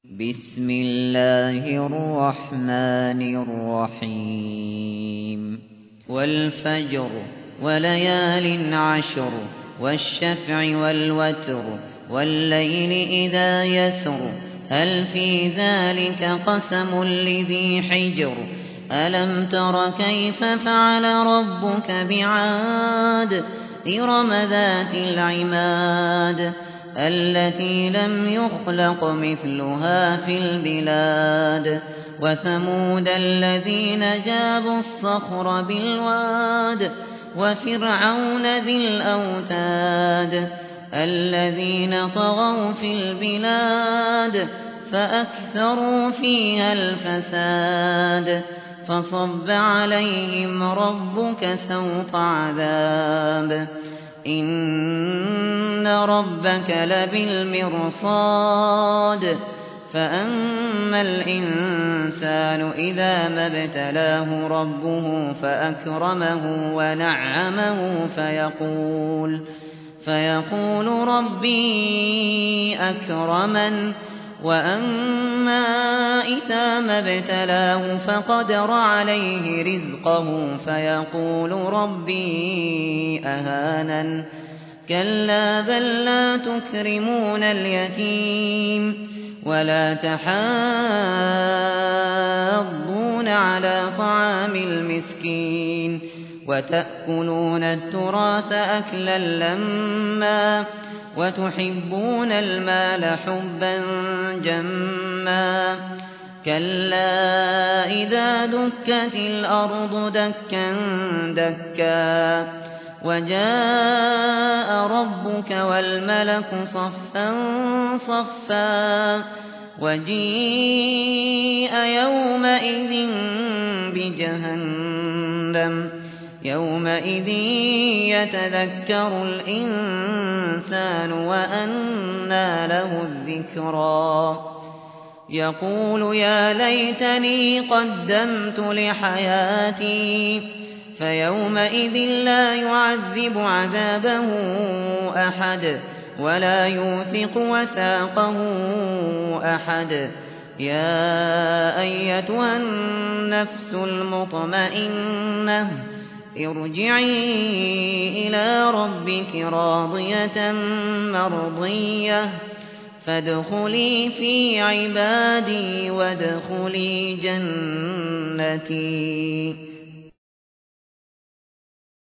بسم الله الرحمن الرحيم والفجر وليال عشر والشفع والوتر والليل إذا يسر هل في ذلك قسم لذي حجر ألم تر كيف فعل ربك بعاد إرم ذات العماد التي لم يخلق مثلها في البلاد وثمود الذين جابوا الصخر بالواد وفرعون ذي الأوتاد الذين طغوا في البلاد فأكثروا فيها الفساد فصب عليهم ربك سوط عذاب إن ربك لبالمرصاد فأما الإنسان إذا ما ابتلاه ربه فأكرمه ونعمه فيقول ربي أكرمن وأما إذا ما ابتلاه فقدر عليه رزقه فيقول ربي أهانن كلا بل لا تكرمون اليتيم ولا تحاضون على طعام المسكين وتأكلون التراث أكلا لما وتحبون المال حبا جما كلا إذا دكت الأرض دكا دكا وجاء ربك والملك صفا صفا وجيء يومئذ بجهنم يومئذ يتذكر الإنسان وأنى له الذكرى يقول يا ليتني قدمت لحياتي فيومئذ لا يعذب عذابه أحد ولا يوثق وثاقه أحد يا أيتها النفس المطمئنة ارجعي إلى ربك راضية مرضية فادخلي في عبادي وادخلي جنتي